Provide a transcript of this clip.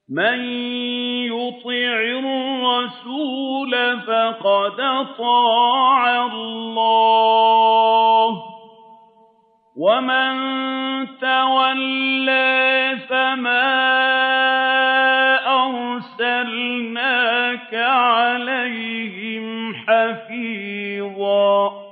مَن يُطِعِ الرَّسُولَ فَقَدْ أَطَاعَ اللَّهَ ۖ وَمَن تَوَلَّىٰ فَمَا أَرْسَلْنَاكَ عَلَيْهِمْ حَفِيظًا